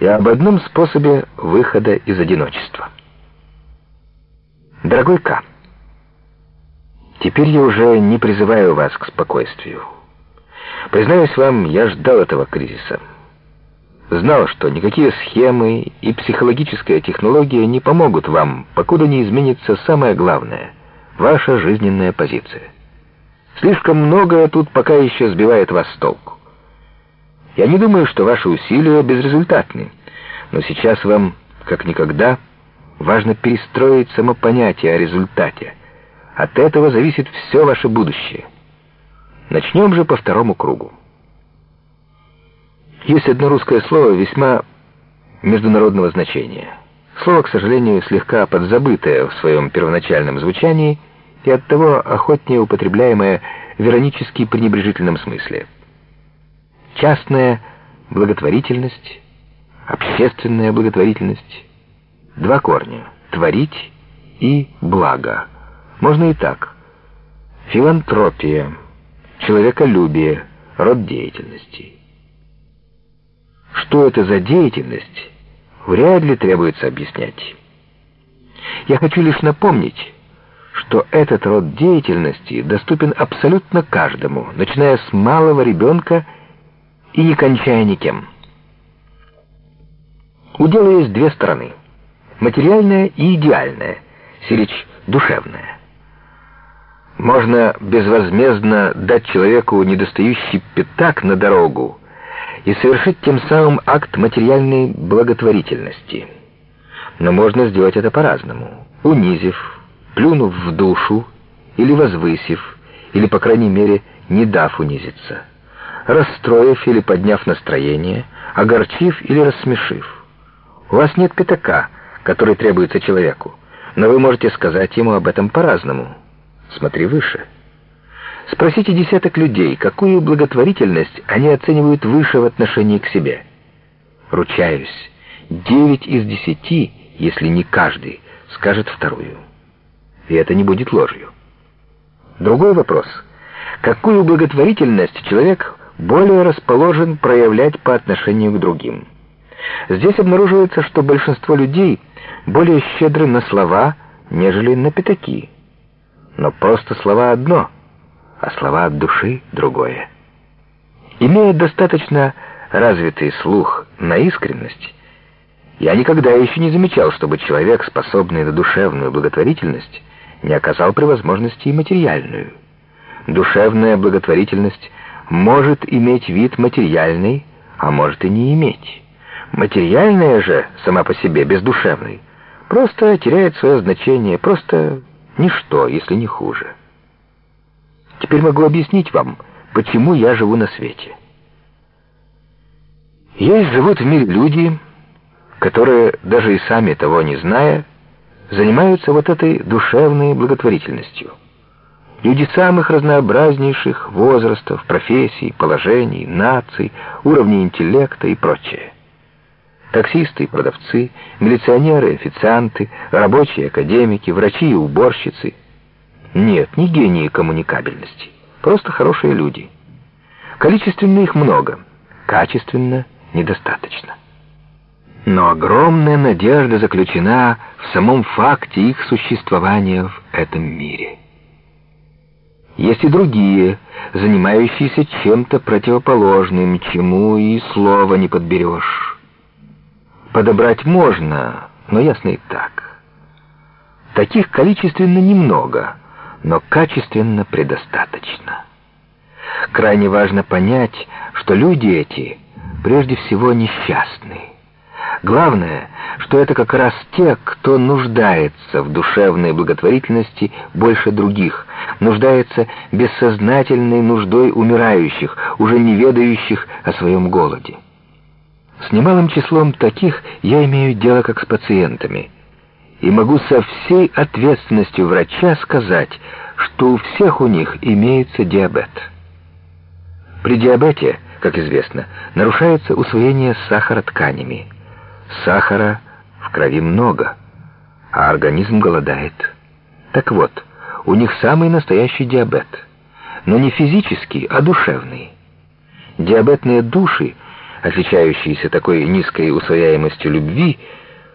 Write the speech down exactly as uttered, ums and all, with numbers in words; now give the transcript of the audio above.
и об одном способе выхода из одиночества. Дорогой К., теперь я уже не призываю вас к спокойствию. Признаюсь вам, я ждал этого кризиса. Знал, что никакие схемы и психологическая технология не помогут вам, покуда не изменится самое главное — ваша жизненная позиция. Слишком многое тут пока еще сбивает вас с толку. Я не думаю, что ваши усилия безрезультатны, но сейчас вам, как никогда, важно перестроить само понятие о результате. От этого зависит все ваше будущее. Начнем же по второму кругу. Есть одно русское слово весьма международного значения. Слово, к сожалению, слегка подзабытое в своем первоначальном звучании и оттого охотнее употребляемое в иронически пренебрежительном смысле. Частная благотворительность, общественная благотворительность. Два корня — творить и благо. Можно и так. Филантропия, человеколюбие, род деятельности. Что это за деятельность, вряд ли требуется объяснять. Я хочу лишь напомнить, что этот род деятельности доступен абсолютно каждому, начиная с малого ребенка и не кончая никем. У дела есть две стороны — материальная и идеальная, сиречь душевная. Можно безвозмездно дать человеку недостающий пятак на дорогу и совершить тем самым акт материальной благотворительности. Но можно сделать это по-разному, унизив, плюнув в душу, или возвысив, или, по крайней мере, не дав унизиться, расстроив или подняв настроение, огорчив или рассмешив. У вас нет пятака, который требуется человеку, но вы можете сказать ему об этом по-разному. Смотри выше. Спросите десяток людей, какую благотворительность они оценивают выше в отношении к себе. Ручаюсь, девять из десяти, если не каждый, скажет вторую. И это не будет ложью. Другой вопрос. Какую благотворительность человек более расположен проявлять по отношению к другим? Здесь обнаруживается, что большинство людей более щедры на слова, нежели на пятаки. Но просто слова одно, а слова от души другое. Имея достаточно развитый слух на искренность, я никогда еще не замечал, чтобы человек, способный на душевную благотворительность, не оказал при возможности и материальную. Душевная благотворительность может иметь вид материальный, а может и не иметь. Материальная же, сама по себе, без душевной, просто теряет свое значение, просто ничто, если не хуже. Теперь могу объяснить вам, почему я живу на свете. Есть живут в мире люди, которые, даже и сами того не зная, занимаются вот этой душевной благотворительностью. Люди самых разнообразнейших возрастов, профессий, положений, наций, уровней интеллекта и прочее. Таксисты и продавцы, милиционеры и официанты, рабочие, академики, врачи и уборщицы. Нет, не гении коммуникабельности, просто хорошие люди. Количественно их много, качественно недостаточно. Но огромная надежда заключена в самом факте их существования в этом мире. Есть и другие, занимающиеся чем-то противоположным, чему и слова не подберешь. Подобрать можно, но ясно и так. Таких количественно немного, но качественно предостаточно. Крайне важно понять, что люди эти прежде всего несчастны. Главное, что это как раз те, кто нуждается в душевной благотворительности больше других, нуждается бессознательной нуждой умирающих, уже не ведающих о своем голоде. С немалым числом таких я имею дело как с пациентами, и могу со всей ответственностью врача сказать, что у всех у них имеется диабет. При диабете, как известно, нарушается усвоение сахара тканями. Сахара в крови много, а организм голодает. Так вот, у них самый настоящий диабет, но не физический, а душевный. Диабетные души отличающиеся такой низкой усвояемостью любви,